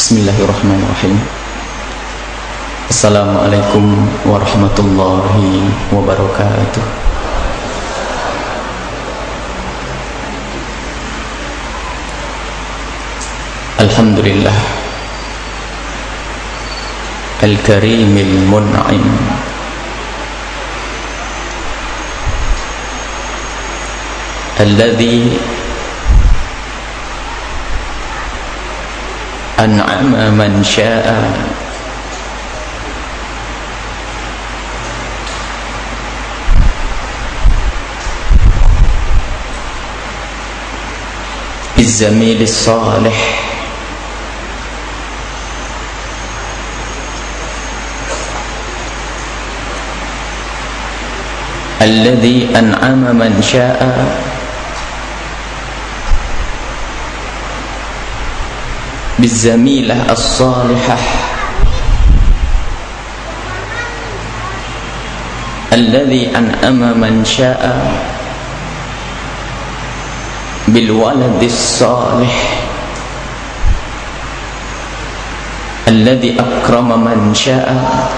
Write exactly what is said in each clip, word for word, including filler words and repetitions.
Bismillahirrahmanirrahim. Assalamualaikum warahmatullahi wabarakatuh. Alhamdulillah Al-Karimil Mun'im, Alladhi an'ama man sya'a bizzamilis salih alladhi an'ama man sya'a bizzamilah as-salihah alladhi an'ama man sya'a bil waladis salih alladhi akrama man sya'a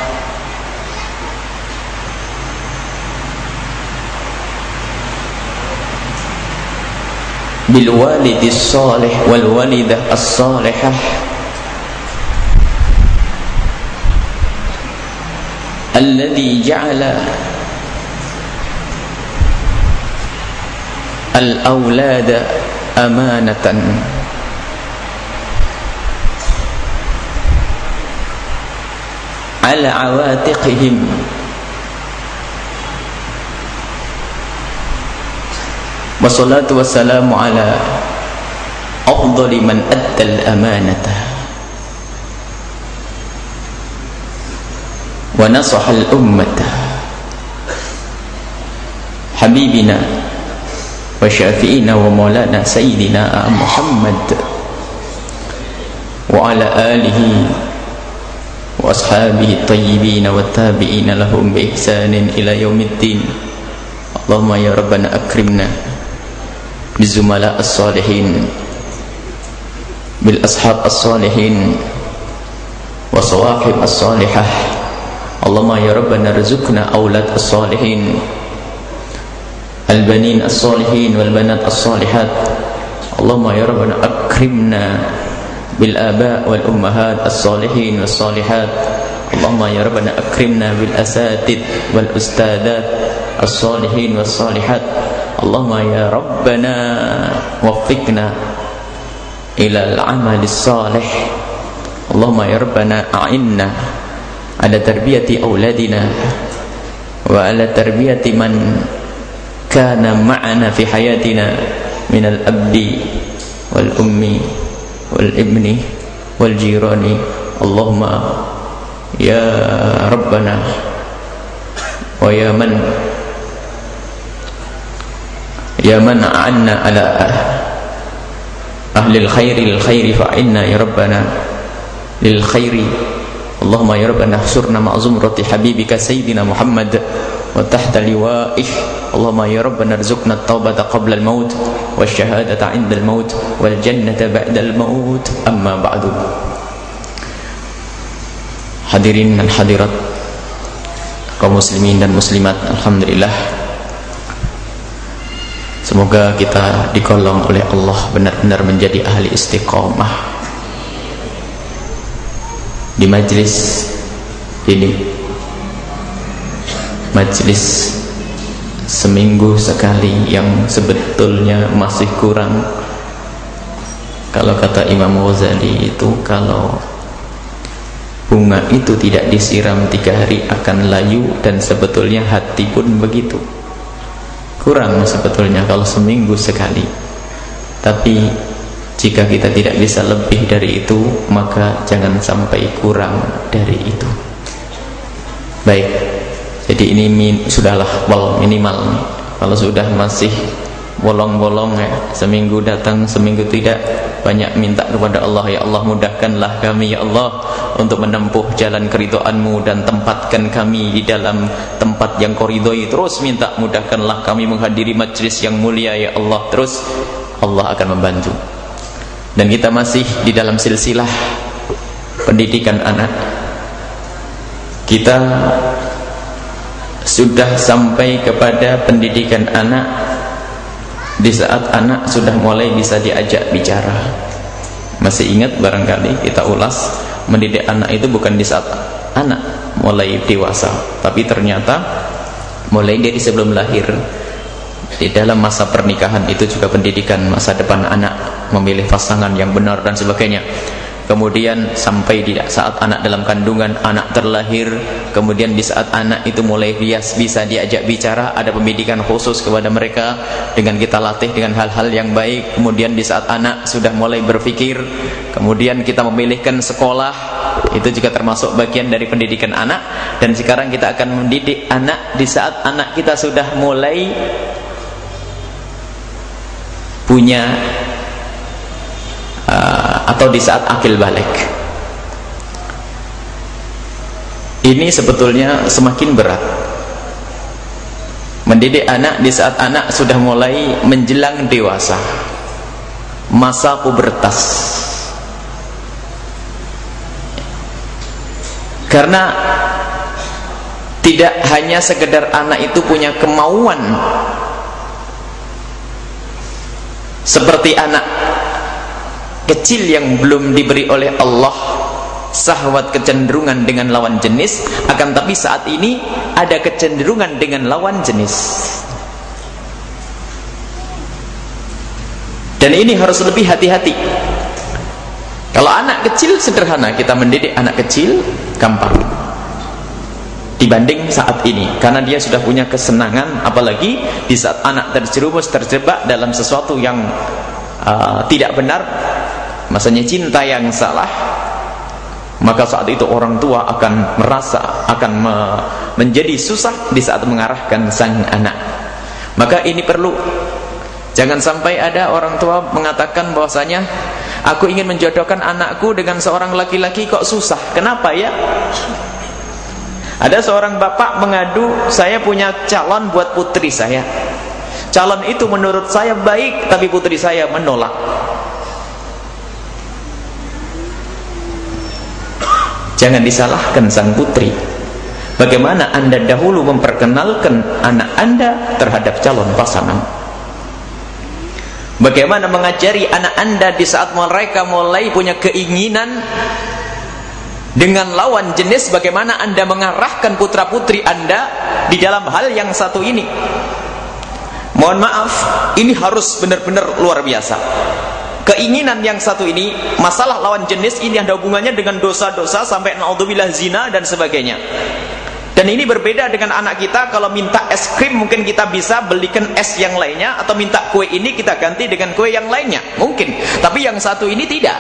bil walidis salih wal walidah as-salihah alladhi ja'ala al-awlada amanatan ala awatiqihim wassalatu wassalamu ala afdali man addal amanata wa nasaha al-ummata habibina wa syafi'ina wa maulana sayyidina Muhammad wa ala alihi wa ashabihi tayyibin wa tabi'ina lahum bi ihsanin ila yaumiddin. Allahumma ya rabbana akrimna bizumala as-salihin bil ashab as-salihin wa sawahib as-salihah. Allahumma ya rabbana rizukna awlad as-salihin al-banin as-salihin wal banat as-salihat. Allahumma ya rabbana akrimna bil aba wal ummahat as-salihin was salihat. Allahumma ya rabbana akrimna bil asatid wal ustadat as-salihin was salihat. Allahumma ya rabbana waffiqna ila al-amalis salih. Allahumma ya rabbana a'inna ala tarbiyati awladina wa ala tarbiyati man kana ma'ana fi hayatina min al-abdi wal ummi wal ibni wal jirani. Allahumma ya rabbana wa ya man ya man a'anna ala ahli al-khairi lil khairi fa'inna ya rabbana lil khairi. Allahumma ya rabbana ahsurna ma'a zumrati habibika sayyidina Muhammad wa tahta liwa'ih. Allahumma ya rabbana rizukna at-taubata qabla al-maut wa syahadata 'inda al-maut wal jannata ba'da al-maut. Amma ba'du. Hadirin dan hadirat kaum muslimin dan muslimat, alhamdulillah, semoga kita digolong oleh Allah benar-benar menjadi ahli istiqamah di majlis ini, majlis seminggu sekali yang sebetulnya masih kurang. Kalau kata Imam Ghazali itu, kalau bunga itu tidak disiram tiga hari akan layu, dan sebetulnya hati pun begitu. Kurang sebetulnya kalau seminggu sekali. Tapi jika kita tidak bisa lebih dari itu, maka jangan sampai kurang dari itu. Baik, jadi ini min, sudahlah wal minimal nih. Kalau sudah masih bolong-bolong ya, seminggu datang seminggu tidak, banyak minta kepada Allah, ya Allah mudahkanlah kami ya Allah untuk menempuh jalan keridhaan-Mu, dan tempatkan kami di dalam tempat yang Kau ridhoi. Terus minta mudahkanlah kami menghadiri majlis yang mulia ya Allah. Terus Allah akan membantu. Dan kita masih di dalam silsilah pendidikan anak. Kita sudah sampai kepada pendidikan anak di saat anak sudah mulai bisa diajak bicara. Masih ingat barangkali kita ulas, mendidik anak itu bukan di saat anak mulai dewasa, tapi ternyata mulai dari sebelum lahir. Di dalam masa pernikahan itu juga pendidikan masa depan anak, memilih pasangan yang benar dan sebagainya. Kemudian sampai di saat anak dalam kandungan, anak terlahir, kemudian di saat anak itu mulai bias bisa diajak bicara, ada pendidikan khusus kepada mereka dengan kita latih dengan hal-hal yang baik. Kemudian di saat anak sudah mulai berpikir, kemudian kita memilihkan sekolah, itu juga termasuk bagian dari pendidikan anak. Dan sekarang kita akan mendidik anak di saat anak kita sudah mulai punya uh, atau di saat akil balik. Ini sebetulnya semakin berat. Mendidik anak di saat anak sudah mulai menjelang dewasa, masa pubertas. Karena tidak hanya sekedar anak itu punya kemauan seperti anak kecil yang belum diberi oleh Allah syahwat kecenderungan dengan lawan jenis, akan tapi saat ini ada kecenderungan dengan lawan jenis. Dan ini harus lebih hati-hati. Kalau anak kecil sederhana, kita mendidik anak kecil gampang dibanding saat ini, karena dia sudah punya kesenangan. Apalagi di saat anak terjerumus, terjebak dalam sesuatu yang uh, tidak benar, maksudnya cinta yang salah, maka saat itu orang tua akan merasa akan me menjadi susah di saat mengarahkan sang anak. Maka ini perlu, jangan sampai ada orang tua mengatakan bahwasanya aku ingin menjodohkan anakku dengan seorang laki-laki kok susah. Kenapa ya? Ada seorang bapak mengadu, saya punya calon buat putri saya. Calon itu menurut saya baik, tapi putri saya menolak. Jangan disalahkan sang putri. Bagaimana Anda dahulu memperkenalkan anak Anda terhadap calon pasangan? Bagaimana mengajari anak Anda di saat mereka mulai punya keinginan dengan lawan jenis, bagaimana Anda mengarahkan putra-putri Anda di dalam hal yang satu ini? Mohon maaf, ini harus benar-benar luar biasa. Keinginan yang satu ini, masalah lawan jenis ini ada hubungannya dengan dosa-dosa sampai naudzubillah zina dan sebagainya. Dan ini berbeda dengan anak kita. Kalau minta es krim mungkin kita bisa belikan es yang lainnya, atau minta kue ini kita ganti dengan kue yang lainnya, mungkin. Tapi yang satu ini tidak.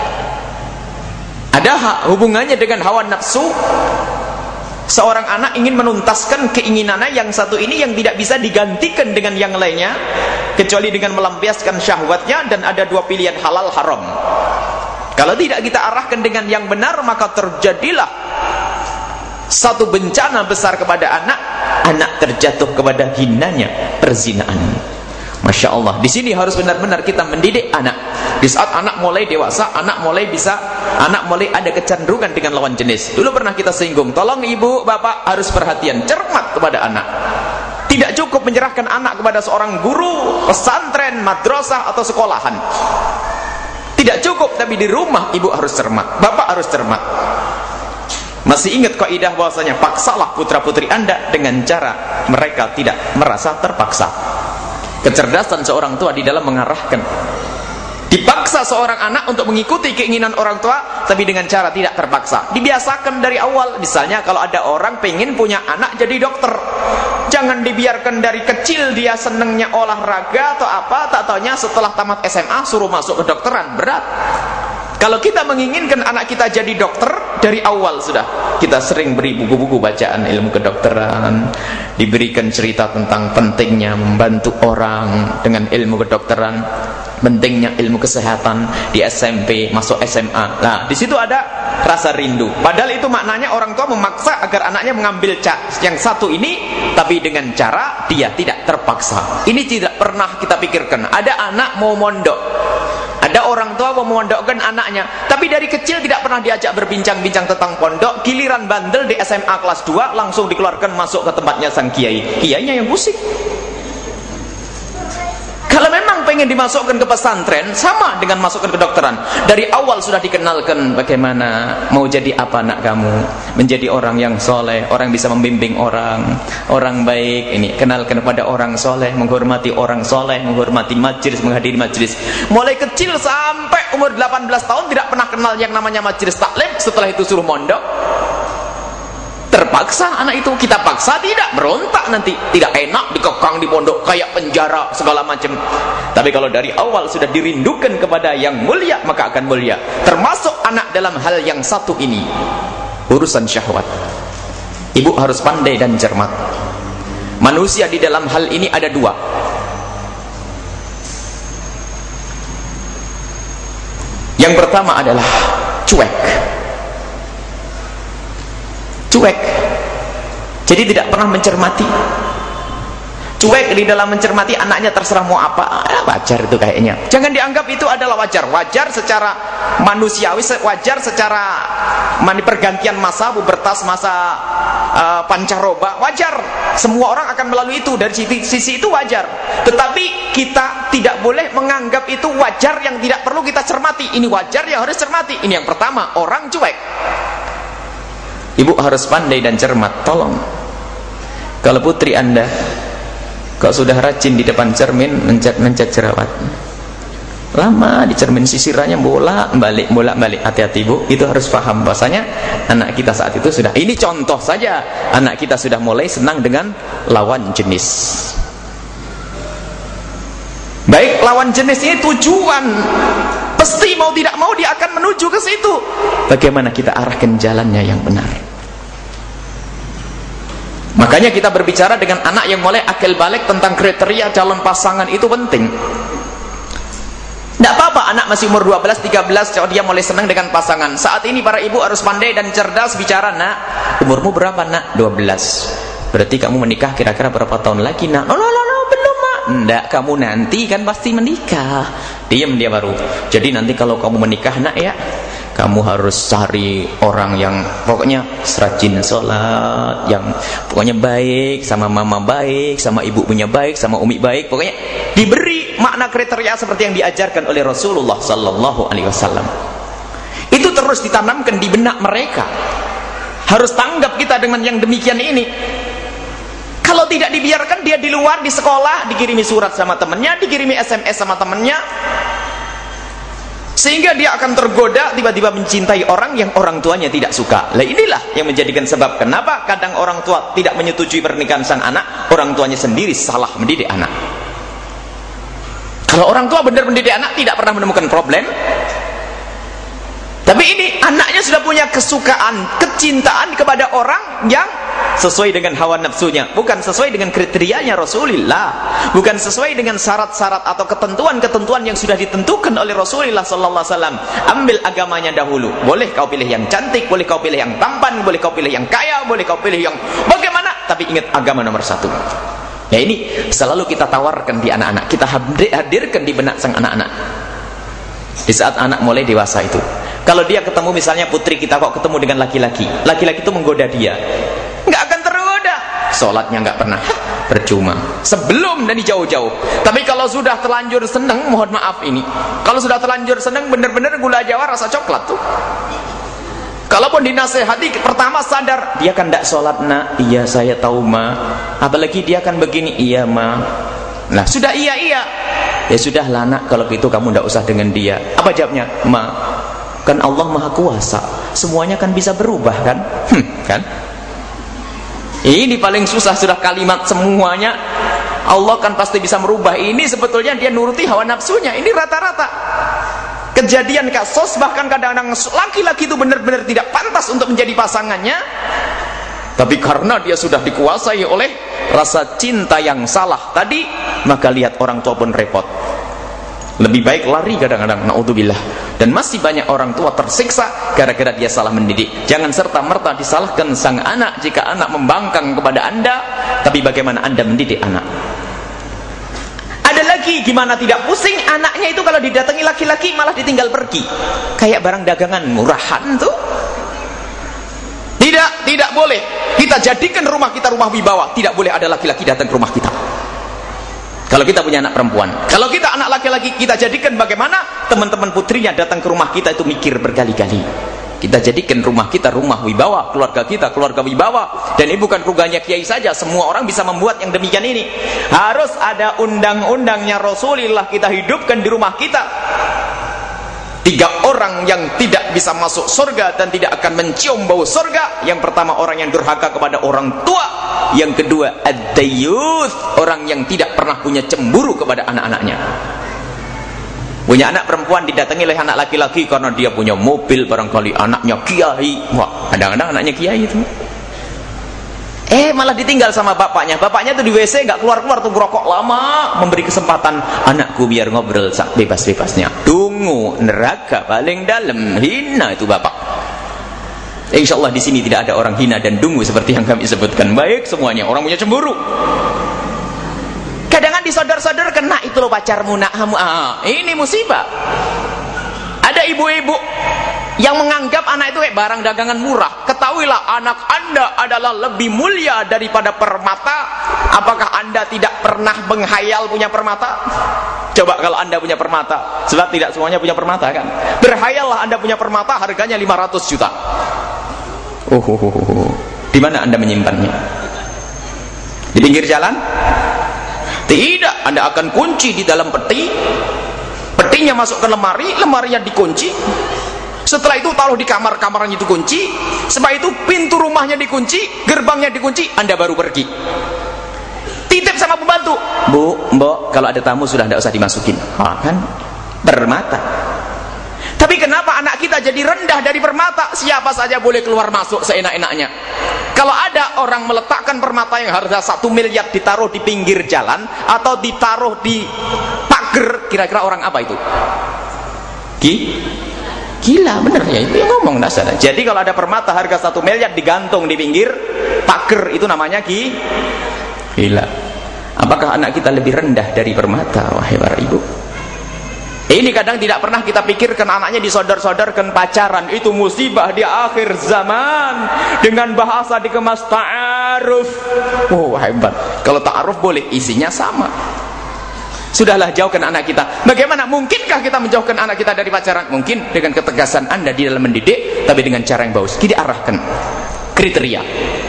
Ada hubungannya dengan hawa nafsu. Seorang anak ingin menuntaskan keinginannya yang satu ini yang tidak bisa digantikan dengan yang lainnya, kecuali dengan melampiaskan syahwatnya. Dan ada dua pilihan, halal haram. Kalau tidak kita arahkan dengan yang benar, maka terjadilah satu bencana besar kepada anak. Anak terjatuh kepada hinanya perzinaan. Masya Allah, di sini harus benar-benar kita mendidik anak. Di saat anak mulai dewasa, anak mulai bisa, anak mulai ada kecenderungan dengan lawan jenis. Dulu pernah kita singgung, tolong ibu, bapak harus perhatian, cermat kepada anak. Tidak cukup menyerahkan anak kepada seorang guru, pesantren, madrasah, atau sekolahan. Tidak cukup, tapi di rumah ibu harus cermat, bapak harus cermat. Masih ingat kaidah bahwasanya paksalah putra-putri Anda dengan cara mereka tidak merasa terpaksa. Kecerdasan seorang tua di dalam mengarahkan. Dipaksa seorang anak untuk mengikuti keinginan orang tua, tapi dengan cara tidak terpaksa. Dibiasakan dari awal. Misalnya kalau ada orang pengen punya anak jadi dokter, jangan dibiarkan dari kecil dia senengnya olahraga atau apa, tak taunya setelah tamat S M A suruh masuk kedokteran. Berat. Kalau kita menginginkan anak kita jadi dokter, dari awal sudah kita sering beri buku-buku bacaan ilmu kedokteran, diberikan cerita tentang pentingnya membantu orang dengan ilmu kedokteran, pentingnya ilmu kesehatan di S M P, masuk S M A. Nah, di situ ada rasa rindu. Padahal itu maknanya orang tua memaksa agar anaknya mengambil yang satu ini, tapi dengan cara dia tidak terpaksa. Ini tidak pernah kita pikirkan. Ada anak mau mondok, Ada orang tua memondokkan anaknya, tapi dari kecil tidak pernah diajak berbincang-bincang tentang pondok. Giliran bandel di S M A kelas dua langsung dikeluarkan masuk ke tempatnya sang kiai. Kiainya yang pusing. Kalau memang pengen dimasukkan ke pesantren, sama dengan masukkan ke kedokteran. Dari awal sudah dikenalkan bagaimana mau jadi apa anak kamu, menjadi orang yang soleh, orang bisa membimbing orang, orang baik. Ini kenalkan kepada orang soleh, menghormati orang soleh, menghormati majelis, menghadiri majelis. Mulai kecil sampai umur delapan belas tahun tidak pernah kenal yang namanya majelis taklim. Setelah itu suruh mondok. Terpaksa anak itu, kita paksa tidak, berontak nanti, tidak enak dikekang di pondok kayak penjara segala macam. Tapi kalau dari awal sudah dirindukan kepada yang mulia, maka akan mulia. Termasuk anak dalam hal yang satu ini, urusan syahwat. Ibu harus pandai dan cermat. Manusia di dalam hal ini ada dua. Yang pertama adalah cuek. Cuek, jadi tidak pernah mencermati. Cuek di dalam mencermati anaknya, terserah mau apa, eh, wajar itu kayaknya. Jangan dianggap itu adalah wajar. Wajar secara manusiawi, wajar secara mani pergantian masa, pubertas, masa uh, pancaroba, wajar. Semua orang akan melalui itu, dari sisi, sisi itu wajar. Tetapi kita tidak boleh menganggap itu wajar yang tidak perlu kita cermati. Ini wajar yang harus cermati. Ini yang pertama, orang cuek. Ibu harus pandai dan cermat. Tolong, kalau putri anda kok sudah rajin di depan cermin mencet-mencet jerawat, lama di cermin sisirannya bolak balik bolak balik, hati-hati bu. Itu harus paham bahasanya anak kita saat itu sudah, ini contoh saja, anak kita sudah mulai senang dengan lawan jenis. Baik, lawan jenis ini tujuan, pasti mau tidak mau dia akan menuju ke situ. Bagaimana kita arahkan jalannya yang benar? Makanya kita berbicara dengan anak yang mulai akil balik tentang kriteria calon pasangan itu penting. Tidak apa-apa anak masih umur dua belas, tiga belas, dia mulai senang dengan pasangan. Saat ini para ibu harus pandai dan cerdas bicara. Nak, umurmu berapa nak? dua belas. Berarti kamu menikah kira-kira berapa tahun lagi nak? Oh, no, no, no, belum mak. Tidak, kamu nanti kan pasti menikah. Diam dia baru. Jadi nanti kalau kamu menikah nak ya, kamu harus cari orang yang pokoknya rajin sholat, yang pokoknya baik, sama mama baik, sama ibu punya baik, sama umi baik. Pokoknya diberi makna kriteria seperti yang diajarkan oleh Rasulullah Sallallahu Alaihi Wasallam. Itu terus ditanamkan di benak mereka. Harus tanggap kita dengan yang demikian ini. Kalau tidak dibiarkan dia di luar, di sekolah, dikirimi surat sama temannya, dikirimi S M S sama temannya, sehingga dia akan tergoda tiba-tiba mencintai orang yang orang tuanya tidak suka. Lah inilah yang menjadikan sebab kenapa kadang orang tua tidak menyetujui pernikahan sang anak, orang tuanya sendiri salah mendidik anak. Kalau orang tua benar mendidik anak tidak pernah menemukan problem. Tapi ini anaknya sudah punya kesukaan, kecintaan kepada orang yang sesuai dengan hawa nafsunya, bukan sesuai dengan kriterianya Rasulullah, bukan sesuai dengan syarat-syarat atau ketentuan-ketentuan yang sudah ditentukan oleh Rasulullah sallallahu alaihi wasallam. Ambil agamanya dahulu. Boleh kau pilih yang cantik, boleh kau pilih yang tampan, boleh kau pilih yang kaya, boleh kau pilih yang bagaimana, tapi ingat agama nomor satu. Ya ini selalu kita tawarkan di anak-anak, kita hadirkan di benak sang anak-anak. Di saat anak mulai dewasa itu, kalau dia ketemu misalnya putri kita kok ketemu dengan laki-laki, laki-laki itu menggoda dia, nggak akan tergoda. Sholatnya nggak pernah, percuma. Sebelum dari jauh-jauh. Tapi kalau sudah terlanjur seneng, mohon maaf ini, kalau sudah terlanjur seneng bener-bener gula Jawa rasa coklat tuh. Kalaupun dinasehati pertama sadar, dia kan tidak sholat nak, iya saya tahu ma. Apalagi dia kan begini, iya ma. Nah sudah iya iya, ya sudah lah nak, kalau gitu kamu tidak usah dengan dia. Apa jawabnya? Ma, kan Allah maha kuasa, semuanya kan bisa berubah kan? Hmm, kan? Ini paling susah sudah kalimat semuanya. Allah kan pasti bisa merubah. Ini sebetulnya dia nuruti hawa nafsunya. Ini rata-rata kejadian kasus, bahkan kadang-kadang laki-laki itu benar-benar tidak pantas untuk menjadi pasangannya, tapi karena dia sudah dikuasai oleh rasa cinta yang salah tadi, maka lihat orang tua pun repot. Lebih baik lari kadang-kadang, naudzubillah. Dan masih banyak orang tua tersiksa gara-gara dia salah mendidik. Jangan serta-merta disalahkan sang anak jika anak membangkang kepada Anda, tapi bagaimana Anda mendidik anak. Ada lagi gimana tidak pusing, anaknya itu kalau didatangi laki-laki malah ditinggal pergi. Kayak barang dagangan murahan tuh. Tidak, tidak boleh. Kita jadikan rumah kita rumah wibawa. Tidak boleh ada laki-laki datang ke rumah kita. Kalau kita punya anak perempuan. Kalau kita anak laki-laki, kita jadikan bagaimana teman-teman putrinya datang ke rumah kita itu mikir berkali-kali. Kita jadikan rumah kita rumah wibawa, keluarga kita keluarga wibawa. Dan ini bukan ruganya kiai saja, semua orang bisa membuat yang demikian ini. Harus ada undang-undangnya Rasulullah kita hidupkan di rumah kita. Tiga orang yang tidak bisa masuk surga dan tidak akan mencium bau surga. Yang pertama orang yang durhaka kepada orang tua. Yang kedua ad-dayyuth, orang yang tidak pernah punya cemburu kepada anak-anaknya. Punya anak perempuan didatangi oleh anak laki-laki karena dia punya mobil, barangkali anaknya kiai. Wah, kadang-kadang anaknya kiai itu. Eh malah ditinggal sama bapaknya. Bapaknya tuh di W C nggak keluar-keluar tuh merokok lama, memberi kesempatan anakku biar ngobrol sak bebas-bebasnya. Tunggu neraka paling dalam, hina itu bapak. Insya Allah di sini tidak ada orang hina dan dungu seperti yang kami sebutkan. Baik semuanya, orang punya cemburu. Kadang-kadang disodor-sodor kena itu loh pacarmu nak hamu. Ah, ini musibah. Ada ibu-ibu yang menganggap anak itu kayak barang dagangan murah. Ketahuilah anak anda adalah lebih mulia daripada permata. Apakah anda tidak pernah menghayal punya permata? Coba kalau anda punya permata, sebab tidak semuanya punya permata kan. Berhayallah anda punya permata harganya lima ratus juta. Oh, oh, oh, oh. Di mana anda menyimpannya? Di pinggir jalan? Tidak, anda akan kunci di dalam peti. Petinya masuk ke lemari, lemarinya dikunci. Setelah itu taruh di kamar, kamarnya dikunci. Setelah itu pintu rumahnya dikunci, gerbangnya dikunci, anda baru pergi. Titip sama pembantu, bu, mbok, kalau ada tamu sudah tidak usah dimasukin. Ah, kan permata. Tapi kenapa anak kita jadi rendah dari permata? Siapa saja boleh keluar masuk seenak-enaknya. Kalau ada orang meletakkan permata yang harga satu miliar ditaruh di pinggir jalan atau ditaruh di pagar, kira-kira orang apa itu? Ki? Gila, bener ya, itu yang ngomong dasar. Jadi kalau ada permata harga satu miliar digantung di pinggir pagar, itu namanya ki? Gila. Apakah anak kita lebih rendah dari permata? Wahai para ibu. Ini kadang tidak pernah kita pikirkan, anaknya disodor-sodorkan pacaran. Itu musibah di akhir zaman. Dengan bahasa dikemas ta'aruf. Oh hebat. Kalau ta'aruf boleh, isinya sama. Sudahlah, jauhkan anak kita. Bagaimana? Mungkinkah kita menjauhkan anak kita dari pacaran? Mungkin dengan ketegasan anda di dalam mendidik, tapi dengan cara yang bagus. Kita arahkan kriteria.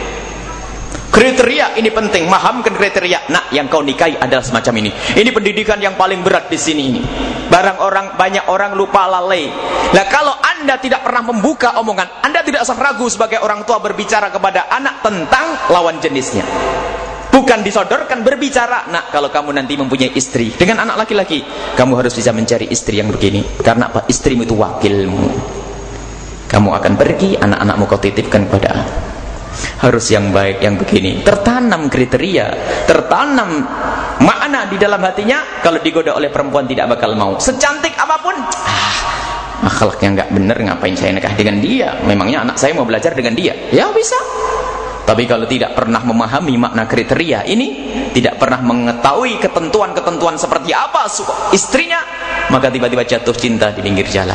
Kriteria ini penting, mahamkan kriteria. Nah, yang kau nikahi adalah semacam ini. Ini pendidikan yang paling berat di sini ini. Barang orang, banyak orang lupa lalai. Nah, kalau anda tidak pernah membuka omongan, anda tidak usah ragu sebagai orang tua berbicara kepada anak tentang lawan jenisnya. Bukan disodorkan, berbicara. Nah, kalau kamu nanti mempunyai istri dengan anak laki-laki, kamu harus bisa mencari istri yang begini. Karena apa? Istrimu itu wakilmu. Kamu akan pergi, anak-anakmu kau titipkan kepada harus yang baik, yang begini. Tertanam kriteria, tertanam makna di dalam hatinya. Kalau digoda oleh perempuan tidak bakal mau. Secantik apapun, ah, akhlaknya nggak bener, ngapain saya nikah dengan dia? Memangnya anak saya mau belajar dengan dia? Ya bisa. Tapi kalau tidak pernah memahami makna kriteria ini, tidak pernah mengetahui ketentuan-ketentuan seperti apa istrinya, maka tiba-tiba jatuh cinta di pinggir jalan,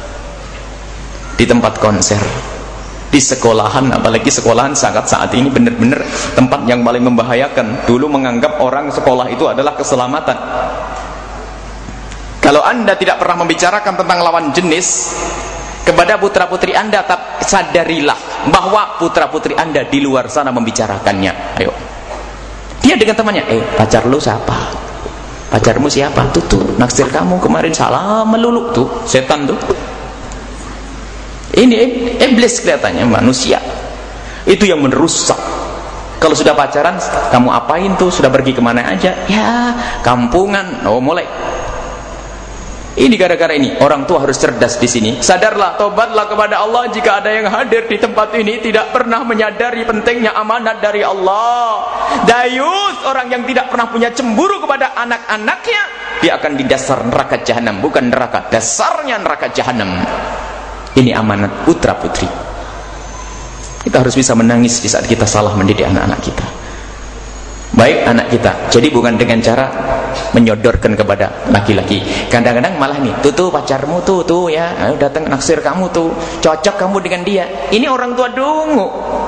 di tempat konser, di sekolahan. Apalagi sekolahan sangat saat ini benar-benar tempat yang paling membahayakan. Dulu menganggap orang sekolah itu adalah keselamatan. Kalau anda tidak pernah membicarakan tentang lawan jenis kepada putra-putri anda, sadarilah bahwa putra-putri anda di luar sana membicarakannya. Ayo, dia dengan temannya, eh pacar lu siapa? Pacarmu siapa? Tuh tuh naksir kamu kemarin, salah melulu tuh, setan tuh. Ini iblis kelihatannya, manusia itu yang merusak. Kalau sudah pacaran, kamu apain tuh? Sudah pergi kemana aja? Ya kampungan. Oh mulai. Ini gara-gara ini orang tua harus cerdas di sini. Sadarlah, tobatlah kepada Allah jika ada yang hadir di tempat ini tidak pernah menyadari pentingnya amanat dari Allah. Dayus, orang yang tidak pernah punya cemburu kepada anak-anaknya, dia akan di dasar neraka jahanam, bukan neraka, dasarnya neraka jahanam. Ini amanat putra putri. Kita harus bisa menangis di saat kita salah mendidik anak-anak kita. baik anak kita. Jadi bukan dengan cara menyodorkan kepada laki-laki. Kadang-kadang malah nih, tuh tuh pacarmu tuh tuh ya, ayo datang naksir kamu tuh, cocok kamu dengan dia. Ini orang tua dungu.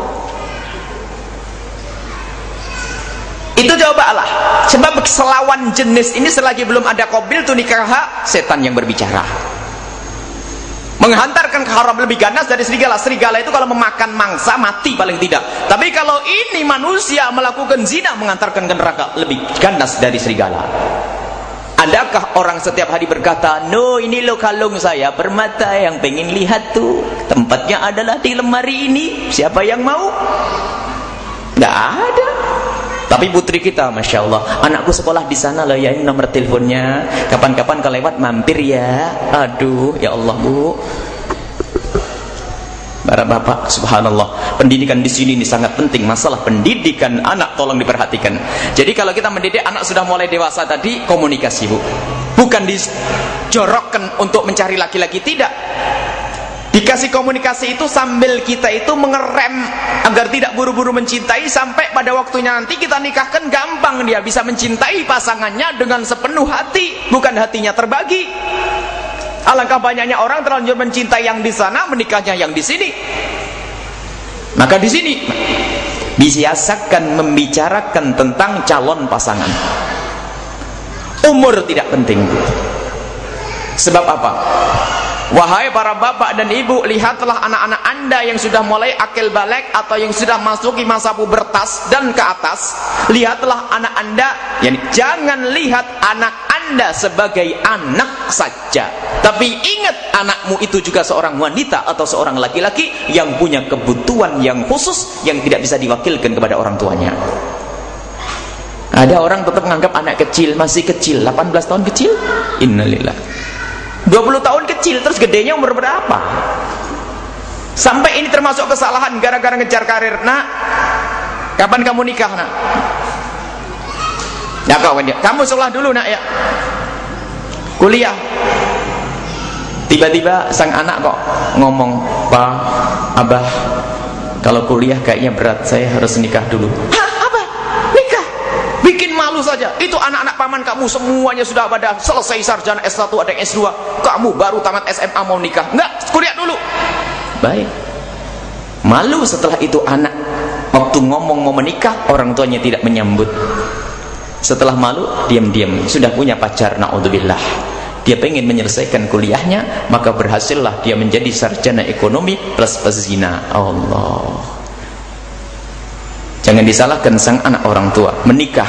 Itu cobalah. Sebab selawan jenis ini selagi belum ada qabil tu nikah, setan yang berbicara. Menghantarkan ke haram lebih ganas dari serigala. Serigala itu kalau memakan mangsa mati paling tidak. Tapi kalau ini manusia melakukan zina, mengantarkan ke neraka lebih ganas dari serigala. Adakah orang setiap hari berkata, no ini lo kalung saya permata yang pengen lihat tuh, tempatnya adalah di lemari ini, siapa yang mau? Nggak ada. Tapi putri kita, masya Allah, anakku sekolah di sana loh ya, ini nomor teleponnya, kapan-kapan kalau lewat mampir ya. Aduh ya Allah bu, para bapak, subhanallah, pendidikan di sini ini sangat penting. Masalah pendidikan anak tolong diperhatikan. Jadi kalau kita mendidik anak sudah mulai dewasa tadi, komunikasi bu, bukan dijorokkan untuk mencari laki-laki, tidak. Dikasih komunikasi itu sambil kita itu mengerem agar tidak buru-buru mencintai, sampai pada waktunya nanti kita nikahkan gampang dia bisa mencintai pasangannya dengan sepenuh hati, bukan hatinya terbagi. Alangkah banyaknya orang terlanjur mencintai yang di sana, menikahnya yang di sini. Maka di sini disiasakan membicarakan tentang calon pasangan. Umur tidak penting. Sebab apa? Wahai para bapak dan ibu, lihatlah anak-anak anda yang sudah mulai akil balik atau yang sudah masuki masa pubertas dan ke atas. Lihatlah anak anda, yani jangan lihat anak anda sebagai anak saja, tapi ingat anakmu itu juga seorang wanita atau seorang laki-laki yang punya kebutuhan yang khusus yang tidak bisa diwakilkan kepada orang tuanya. Ada orang tetap menganggap anak kecil, masih kecil, delapan belas tahun kecil, innalillah. dua puluh tahun kecil, terus gedenya umur berapa? Sampai ini termasuk kesalahan gara-gara ngejar karir. Nak, kapan kamu nikah nak? Ya kawan dia, kamu sekolah dulu nak ya, kuliah. Tiba-tiba sang anak kok ngomong, Pak, Abah, kalau kuliah kayaknya berat, saya harus nikah dulu. Hah, Abah? Nikah? Bikin malu saja. Itu anak-anak paman kamu semuanya sudah pada selesai sarjana S satu, ada yang S dua. Kamu baru tamat S M A mau nikah. Enggak, kuliah dulu. Baik. Malu setelah itu anak. Waktu ngomong mau menikah, orang tuanya tidak menyambut. Setelah malu, diam-diam. Sudah punya pacar, na'udzubillah. Dia pengen menyelesaikan kuliahnya, maka berhasillah dia menjadi sarjana ekonomi plus pezina. Allah. Jangan disalahkan sang anak orang tua menikah.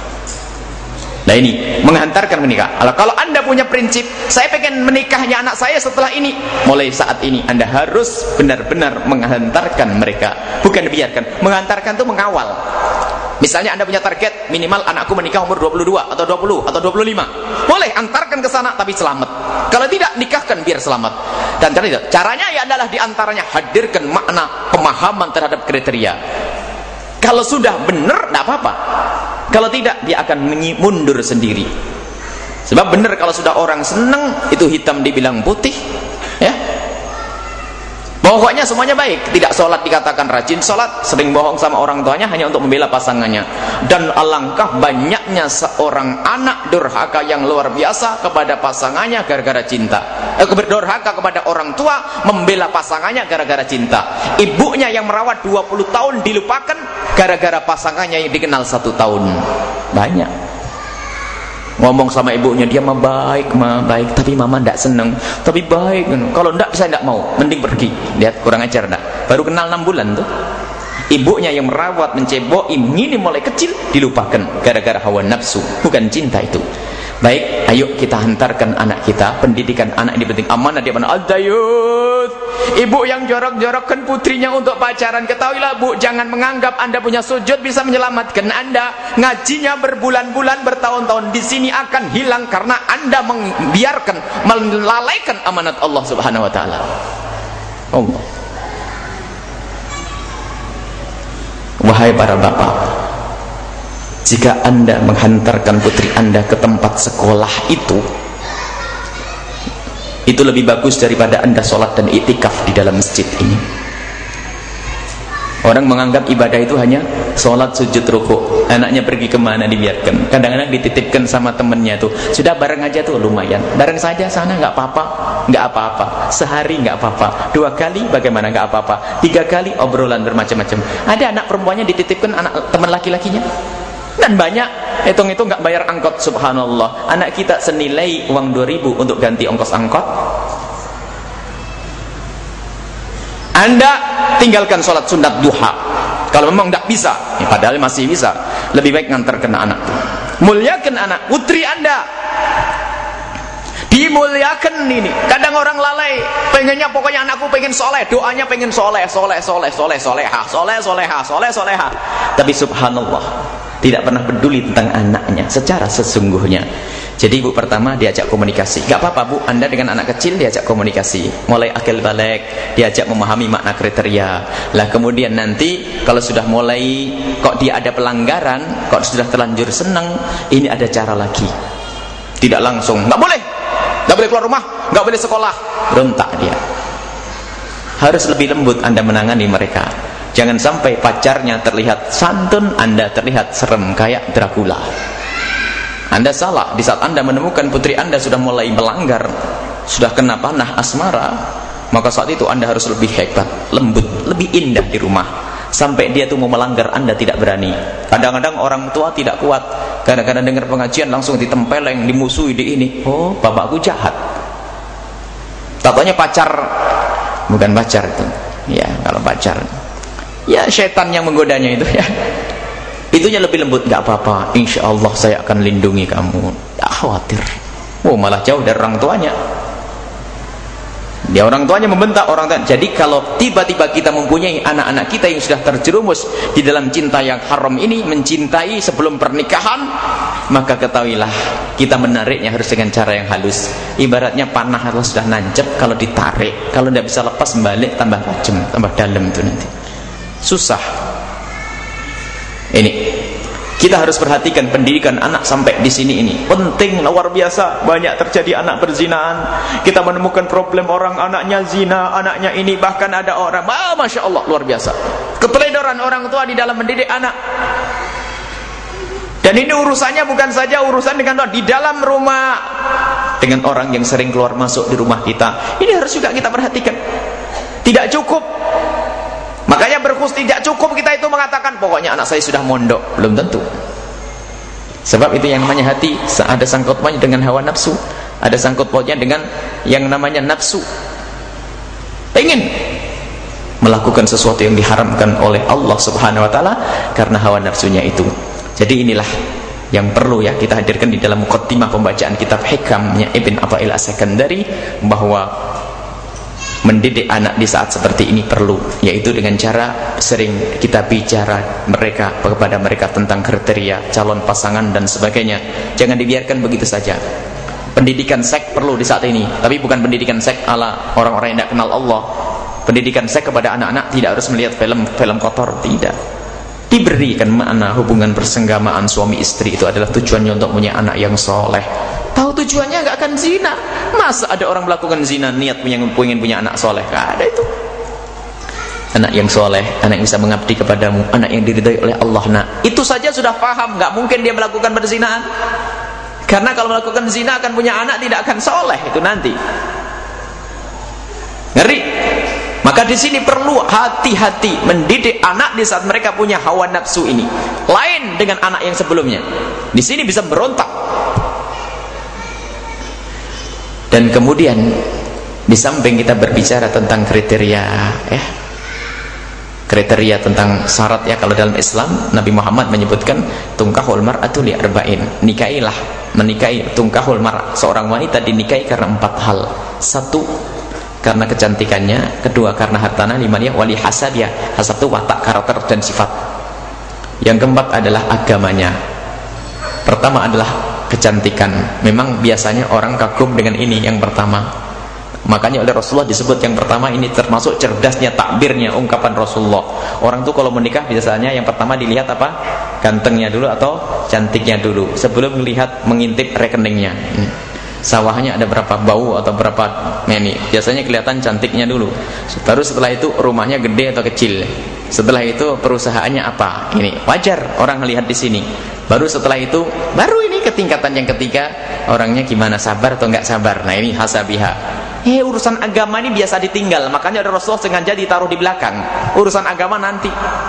Nah ini menghantarkan menikah. Kalau anda punya prinsip, saya pengen menikahnya anak saya setelah ini, mulai saat ini anda harus benar-benar menghantarkan mereka, bukan biarkan. Menghantarkan itu mengawal. Misalnya anda punya target minimal anakku menikah umur dua puluh dua atau dua puluh atau dua puluh lima, boleh antarkan ke sana tapi selamat. Kalau tidak, nikahkan biar selamat. Dan cara itu, caranya ya adalah diantaranya hadirkan makna pemahaman terhadap kriteria. Kalau sudah benar, tidak apa-apa. Kalau tidak, dia akan mundur sendiri. Sebab benar kalau sudah orang senang, itu hitam dibilang putih, ya. Pokoknya semuanya baik. Tidak sholat dikatakan rajin sholat, sering bohong sama orang tuanya hanya untuk membela pasangannya. Dan alangkah banyaknya seorang anak durhaka yang luar biasa kepada pasangannya gara-gara cinta. Eh, berdurhaka kepada orang tua, membela pasangannya gara-gara cinta. Ibunya yang merawat dua puluh tahun dilupakan gara-gara pasangannya yang dikenal satu tahun. Banyak. Ngomong sama ibunya, dia mah baik, mah baik, tapi mama ndak seneng. Tapi baik, kalau ndak saya ndak mau, mending pergi. Lihat kurang ajar ndak? Baru kenal enam bulan tuh. Ibunya yang merawat, menceboi, ini mulai kecil dilupakan gara-gara hawa nafsu, bukan cinta itu. Baik, ayo kita hantarkan anak kita. Pendidikan anak ini penting. Amanah dia mana? Al-dayuth. Ibu yang jorok-jorokkan putrinya untuk pacaran, ketahuilah bu, jangan menganggap anda punya sujud bisa menyelamatkan anda. Ngajinya berbulan-bulan, bertahun-tahun di sini akan hilang karena anda membiarkan, melalaikan amanat Allah Subhanahu Wa Taala. Allah. Wahai para bapak, jika anda menghantarkan putri anda ke tempat sekolah itu, itu lebih bagus daripada anda sholat dan iktikaf di dalam masjid ini. Orang menganggap ibadah itu hanya sholat, sujud, rukuk. Anaknya pergi kemana dibiarkan. Kadang-kadang dititipkan sama temennya tuh. Sudah bareng aja tuh lumayan. Bareng saja sana nggak apa-apa, nggak apa-apa. Sehari nggak apa-apa. Dua kali bagaimana nggak apa-apa. Tiga kali obrolan bermacam-macam. Ada anak perempuannya dititipkan anak teman laki-lakinya. Dan banyak hitung-hitung nggak bayar angkot. Subhanallah. Anak kita senilai uang dua ribu untuk ganti ongkos angkot. Anda tinggalkan sholat sunat duha. Kalau memang tidak bisa, ya padahal masih bisa, lebih baik ngantarkan anak. Muliakan anak, putri Anda dimuliakan ini. Kadang orang lalai, pengennya pokoknya anakku pengen soleh, doanya pengen soleh, soleh, soleh, soleh, soleha, soleh, soleha, soleh, soleha. Tapi subhanallah, tidak pernah peduli tentang anaknya secara sesungguhnya. Jadi ibu pertama diajak komunikasi. Gak apa-apa bu, Anda dengan anak kecil diajak komunikasi, mulai akil balik, diajak memahami makna kriteria. Lah kemudian nanti kalau sudah mulai kok dia ada pelanggaran, kok sudah terlanjur senang, ini ada cara lagi. Tidak langsung, gak boleh, gak boleh keluar rumah, gak boleh sekolah, berontak dia. Harus lebih lembut Anda menangani mereka. Jangan sampai pacarnya terlihat santun, Anda terlihat serem kayak Dracula. Anda salah di saat Anda menemukan putri Anda sudah mulai melanggar, sudah kena panah asmara, maka saat itu Anda harus lebih hebat, lembut, lebih indah di rumah, sampai dia tuh mau melanggar Anda tidak berani. Kadang-kadang orang tua tidak kuat, kadang-kadang dengar pengajian langsung ditempeleng, dimusuhi di ini. Oh, bapakku jahat. Tatanya pacar, bukan pacar itu. Ya, kalau pacar, ya setan yang menggodanya itu ya. Itunya lebih lembut, gak apa-apa, insya Allah saya akan lindungi kamu, tak khawatir. Oh malah jauh dari orang tuanya. Dia orang tuanya membentak orang tuanya. Jadi kalau tiba-tiba kita mempunyai anak-anak kita yang sudah terjerumus di dalam cinta yang haram ini, mencintai sebelum pernikahan, maka ketahuilah kita menariknya harus dengan cara yang halus. Ibaratnya panah kalau sudah nancep, kalau ditarik, kalau tidak bisa lepas balik tambah tajam, tambah dalam itu nanti. Susah. Ini kita harus perhatikan pendidikan anak sampai di sini ini penting, luar biasa. Banyak terjadi anak berzinaan. Kita menemukan problem orang anaknya zina, anaknya ini, bahkan ada orang, ah, masya Allah, luar biasa. Keteledoran orang tua di dalam mendidik anak. Dan ini urusannya bukan saja urusan dengan di dalam rumah, dengan orang yang sering keluar masuk di rumah kita. Ini harus juga kita perhatikan. Tidak cukup. Makanya berkhus tidak cukup kita itu mengatakan pokoknya anak saya sudah mondok, belum tentu. Sebab itu yang namanya hati ada sangkut pautnya dengan hawa nafsu, ada sangkut pautnya dengan yang namanya nafsu. Pengen melakukan sesuatu yang diharamkan oleh Allah Subhanahu wa taala karena hawa nafsunya itu. Jadi inilah yang perlu ya kita hadirkan di dalam muqaddimah pembacaan kitab Hikamnya Ibn Athaillah As-Sakandari, bahwa mendidik anak di saat seperti ini perlu, yaitu dengan cara sering kita bicara mereka kepada mereka tentang kriteria calon pasangan dan sebagainya. Jangan dibiarkan begitu saja. Pendidikan seks perlu di saat ini, tapi bukan pendidikan seks ala orang-orang yang tidak kenal Allah. Pendidikan seks kepada anak-anak tidak harus melihat film-film kotor, tidak. Diberikan makna hubungan persenggamaan suami istri itu adalah tujuannya untuk punya anak yang soleh. Tahu tujuannya nggak akan zina. Masa ada orang melakukan zina niat punya ingin punya anak soleh? Nggak ada itu. Anak yang soleh, anak yang bisa mengabdi kepadamu, anak yang diridhai oleh Allah. Nah, itu saja sudah paham. Nggak mungkin dia melakukan perzinaan. Karena kalau melakukan zina akan punya anak tidak akan soleh itu nanti. Ngeri. Maka di sini perlu hati-hati mendidik anak di saat mereka punya hawa nafsu ini. Lain dengan anak yang sebelumnya. Di sini bisa berontak. Dan kemudian di samping kita berbicara tentang kriteria, ya, kriteria tentang syarat ya, kalau dalam Islam Nabi Muhammad menyebutkan tungkahul mar'atu li arba'in, nikailah, menikahi tungkahul mar', seorang wanita dinikahi karena empat hal. Satu, karena kecantikannya. Kedua, karena hartana. Lima, dia wali hasad ya, hasad itu watak, karakter dan sifat. Yang keempat adalah agamanya. Pertama adalah kecantikan. Memang biasanya orang kagum dengan ini yang pertama. Makanya oleh Rasulullah disebut yang pertama ini termasuk cerdasnya takbirnya ungkapan Rasulullah. Orang tuh kalau menikah biasanya yang pertama dilihat apa? Gantengnya dulu atau cantiknya dulu sebelum melihat mengintip rekeningnya. sawahnya ada berapa bau atau berapa ini. Biasanya kelihatan cantiknya dulu. Baru setelah itu rumahnya gede atau kecil. Setelah itu perusahaannya apa? Ini wajar orang melihat di sini. Baru setelah itu baru ini ketingkatan yang ketiga, orangnya gimana, sabar atau enggak sabar. Nah, ini hasabiha. Eh urusan agama ini biasa ditinggal. Makanya ada Rasulullah sengaja ditaruh di belakang. Urusan agama nanti.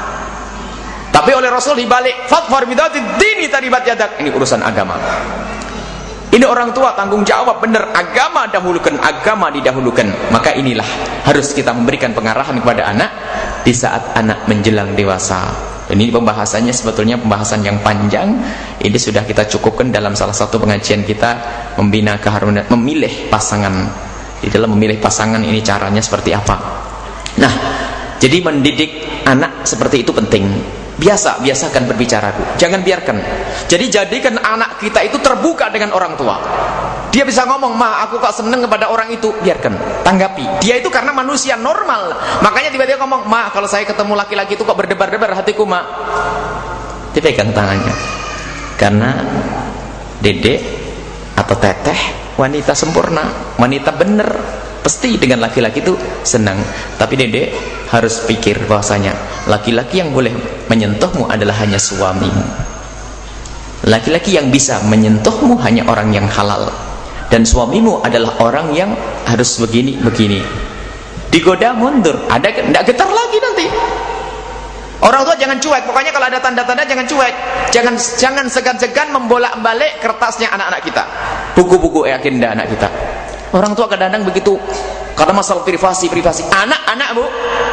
Tapi oleh Rasul dibalik, fatfar bidati dini taribat yadak. Ini urusan agama. Ini orang tua tanggung jawab benar, agama dahulukan, agama didahulukan. Maka inilah harus kita memberikan pengarahan kepada anak di saat anak menjelang dewasa. Ini pembahasannya sebetulnya pembahasan yang panjang. Ini sudah kita cukupkan dalam salah satu pengajian kita, membina keharmonisan, memilih pasangan. Di dalam memilih pasangan ini caranya seperti apa. Nah, jadi mendidik anak seperti itu penting. Biasa, biasakan berbicara, Bu. Jangan biarkan. Jadi jadikan anak kita itu terbuka dengan orang tua. Dia bisa ngomong, "Ma, aku kok seneng kepada orang itu." Biarkan, tanggapi. Dia itu karena manusia normal. Makanya tiba-tiba ngomong, "Ma, kalau saya ketemu laki-laki itu kok berdebar-debar hatiku, Ma." Dipegang tangannya. Karena dedek atau teteh wanita sempurna, wanita bener. Pasti dengan laki-laki itu senang. Tapi dedek harus pikir bahwasanya laki-laki yang boleh menyentuhmu adalah hanya suamimu. Laki-laki yang bisa menyentuhmu hanya orang yang halal. Dan suamimu adalah orang yang harus begini-begini. Digoda mundur, ada enggak getar lagi nanti. Orang tua jangan cuek, pokoknya kalau ada tanda-tanda jangan cuek. Jangan jangan segan-segan membolak-balik kertasnya anak-anak kita. Buku-buku agenda anak kita. Orang tua kadang-kadang begitu karena masalah privasi, privasi. Anak-anak, Bu.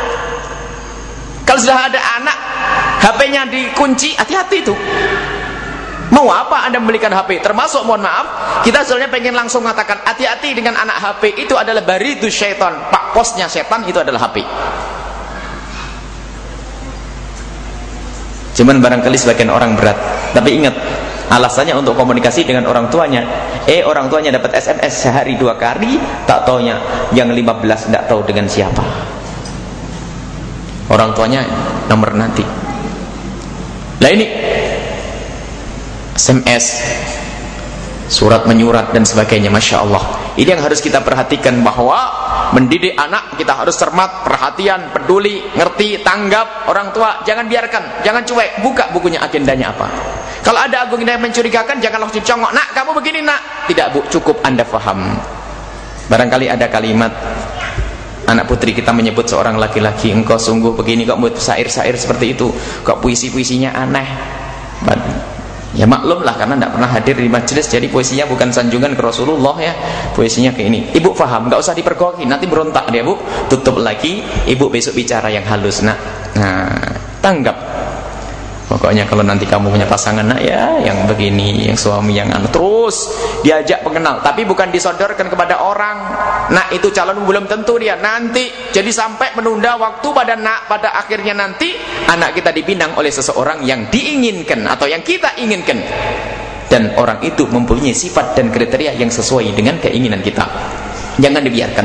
Kalau sudah ada anak, H P-nya dikunci, hati-hati itu. Mau apa Anda membelikan H P? Termasuk, mohon maaf, kita sebenarnya pengen langsung mengatakan hati-hati dengan anak H P itu adalah baridus syaitan. Pak posnya setan itu adalah H P. Cuman barangkali sebagian orang berat. Tapi ingat, alasannya untuk komunikasi dengan orang tuanya. Eh orang tuanya dapat S M S sehari dua kali, tak taunya yang lima belas tidak tahu dengan siapa. Orang tuanya nomor nanti. Nah ini S M S, surat menyurat dan sebagainya, masya Allah. Ini yang harus kita perhatikan, bahwa mendidik anak kita harus cermat, perhatian, peduli, ngerti, tanggap orang tua. Jangan biarkan, jangan cuek. Buka bukunya, agendanya apa. Kalau ada agenda yang mencurigakan, jangan langsung congok. Nak, kamu begini, Nak. Tidak, Bu, cukup Anda faham. Barangkali ada kalimat anak putri kita menyebut seorang laki-laki, "Engkau sungguh begini, kok buat syair-syair seperti itu, kok puisi-puisinya aneh." Ya maklumlah, karena tidak pernah hadir di majelis, jadi puisinya bukan sanjungan ke Rasulullah ya, puisinya ke ini. Ibu faham, nggak usah dipergoki, nanti berontak dia, Bu. Tutup lagi, Ibu besok bicara yang halus, Nak. Nah, tanggap. Pokoknya kalau nanti kamu punya pasangan, Nak, ya yang begini, yang suami yang anu, terus diajak pengenal, tapi bukan disodorkan kepada orang. Nak itu calon belum tentu dia nanti. Jadi sampai menunda waktu pada nak, pada akhirnya nanti anak kita dipinang oleh seseorang yang diinginkan atau yang kita inginkan. Dan orang itu mempunyai sifat dan kriteria yang sesuai dengan keinginan kita. Jangan dibiarkan.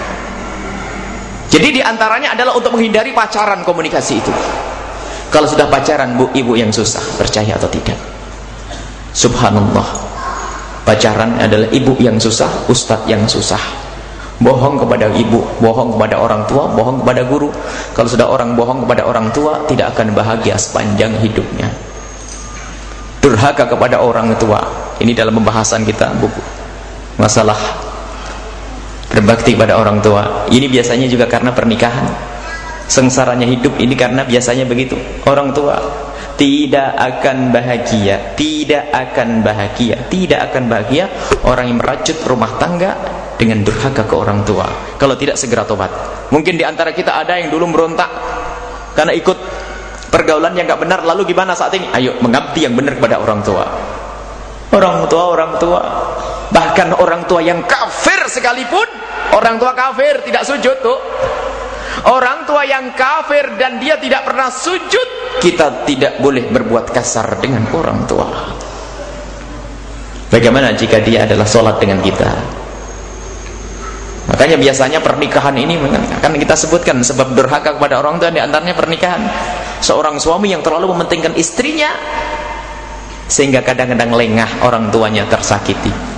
Jadi diantaranya adalah untuk menghindari pacaran komunikasi itu. Kalau sudah pacaran, Bu, ibu yang susah, percaya atau tidak? Subhanallah. Pacaran adalah ibu yang susah, ustadz yang susah. Bohong kepada ibu, bohong kepada orang tua, bohong kepada guru. Kalau sudah orang bohong kepada orang tua, tidak akan bahagia sepanjang hidupnya. Durhaka kepada orang tua. Ini dalam pembahasan kita buku masalah berbakti pada orang tua. Ini biasanya juga karena pernikahan. Sengsaranya hidup ini karena biasanya begitu. Orang tua tidak akan bahagia, tidak akan bahagia, tidak akan bahagia orang yang merajut rumah tangga dengan durhaka ke orang tua. Kalau tidak segera tobat. Mungkin di antara kita ada yang dulu merontak karena ikut pergaulan yang gak benar, lalu gimana saat ini? Ayo mengabdi yang benar kepada orang tua. Orang tua, orang tua. Bahkan orang tua yang kafir sekalipun, orang tua kafir tidak sujud tuh. Orang tua yang kafir dan dia tidak pernah sujud, kita tidak boleh berbuat kasar dengan orang tua. Bagaimana jika dia adalah sholat dengan kita? Makanya biasanya pernikahan ini akan kita sebutkan sebab durhaka kepada orang tua, di antaranya pernikahan. Seorang suami yang terlalu mementingkan istrinya sehingga kadang-kadang lengah orang tuanya tersakiti.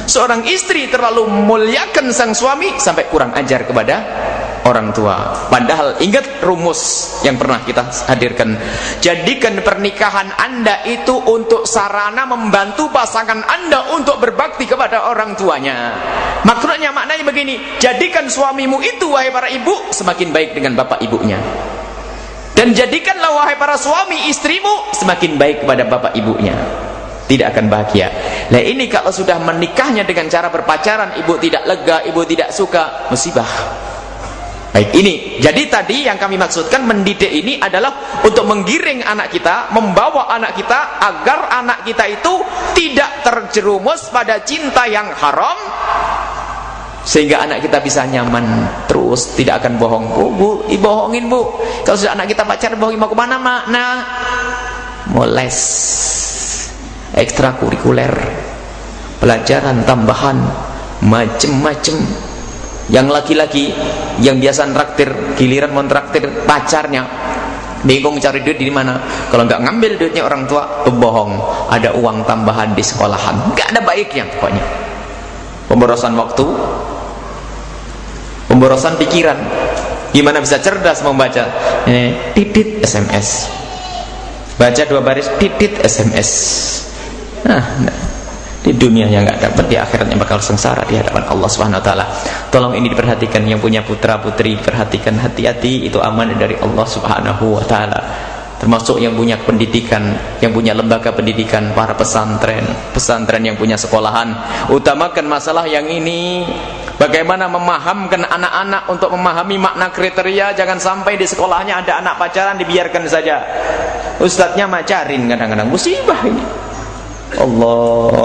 Seorang istri terlalu memuliakan sang suami sampai kurang ajar kepada orang tua. Padahal ingat rumus yang pernah kita hadirkan, jadikan pernikahan Anda itu untuk sarana membantu pasangan Anda untuk berbakti kepada orang tuanya. Maksudnya maknanya begini, jadikan suamimu itu wahai para ibu semakin baik dengan bapak ibunya, dan jadikanlah wahai para suami istrimu semakin baik kepada bapak ibunya. Tidak akan bahagia. Nah ini kalau sudah menikahnya dengan cara berpacaran, ibu tidak lega, ibu tidak suka, musibah. Baik, ini jadi tadi yang kami maksudkan mendidik ini adalah untuk menggiring anak kita, membawa anak kita agar anak kita itu tidak terjerumus pada cinta yang haram, sehingga anak kita bisa nyaman terus, tidak akan bohong. Bu, bu, dibohongin bu. Kalau sudah anak kita pacaran bohongin, mau kemana mak? Nah, mau les ekstrakurikuler, pelajaran tambahan macem-macem. Yang laki-laki yang biasa traktir, giliran mau traktir pacarnya bingung cari duit di mana. Kalau nggak ngambil duitnya orang tua, bohong, ada uang tambahan di sekolahan. Nggak ada baiknya pokoknya. Pemborosan waktu, pemborosan pikiran. Gimana bisa cerdas membaca? Eh, titit S M S, baca dua baris, titit S M S. Nah, nah, di dunia yang nggak dapat, di akhiratnya bakal sengsara di hadapan Allah Subhanahu Wa Taala. Tolong ini diperhatikan, yang punya putra putri perhatikan, hati-hati, itu amanah dari Allah Subhanahu Wa Taala. Termasuk yang punya pendidikan, yang punya lembaga pendidikan, para pesantren, pesantren yang punya sekolahan, utamakan masalah yang ini. Bagaimana memahamkan anak-anak untuk memahami makna kriteria. Jangan sampai di sekolahnya ada anak pacaran, dibiarkan saja. Ustadznya macarin, kadang-kadang musibah ini. Allah,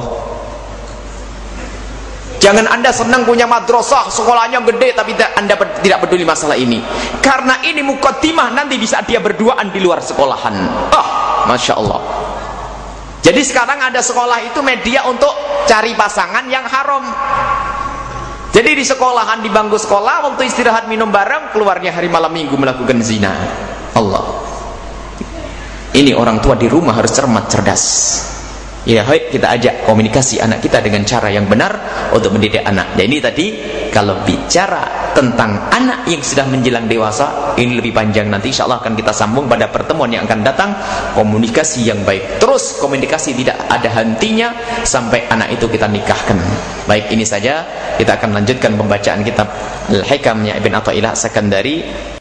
jangan Anda senang punya madrasah, sekolahnya gede, tapi Anda tidak peduli masalah ini. Karena ini mukaddimah, nanti bisa dia berduaan di luar sekolahan. Ah, Masya Allah. Jadi sekarang ada sekolah itu media untuk cari pasangan yang haram. Jadi di sekolahan, di bangku sekolah, waktu istirahat minum bareng, keluarnya hari malam minggu melakukan zina. Allah. Ini orang tua di rumah harus cermat, cerdas. Ya, baik, kita ajak komunikasi anak kita dengan cara yang benar untuk mendidik anak. Dan ini tadi kalau bicara tentang anak yang sudah menjelang dewasa, ini lebih panjang, nanti insya Allah akan kita sambung pada pertemuan yang akan datang. Komunikasi yang baik, terus komunikasi tidak ada hentinya sampai anak itu kita nikahkan. Baik, ini saja, kita akan lanjutkan pembacaan kitab Al-Hikamnya Ibn Athaillah As-Sakandari.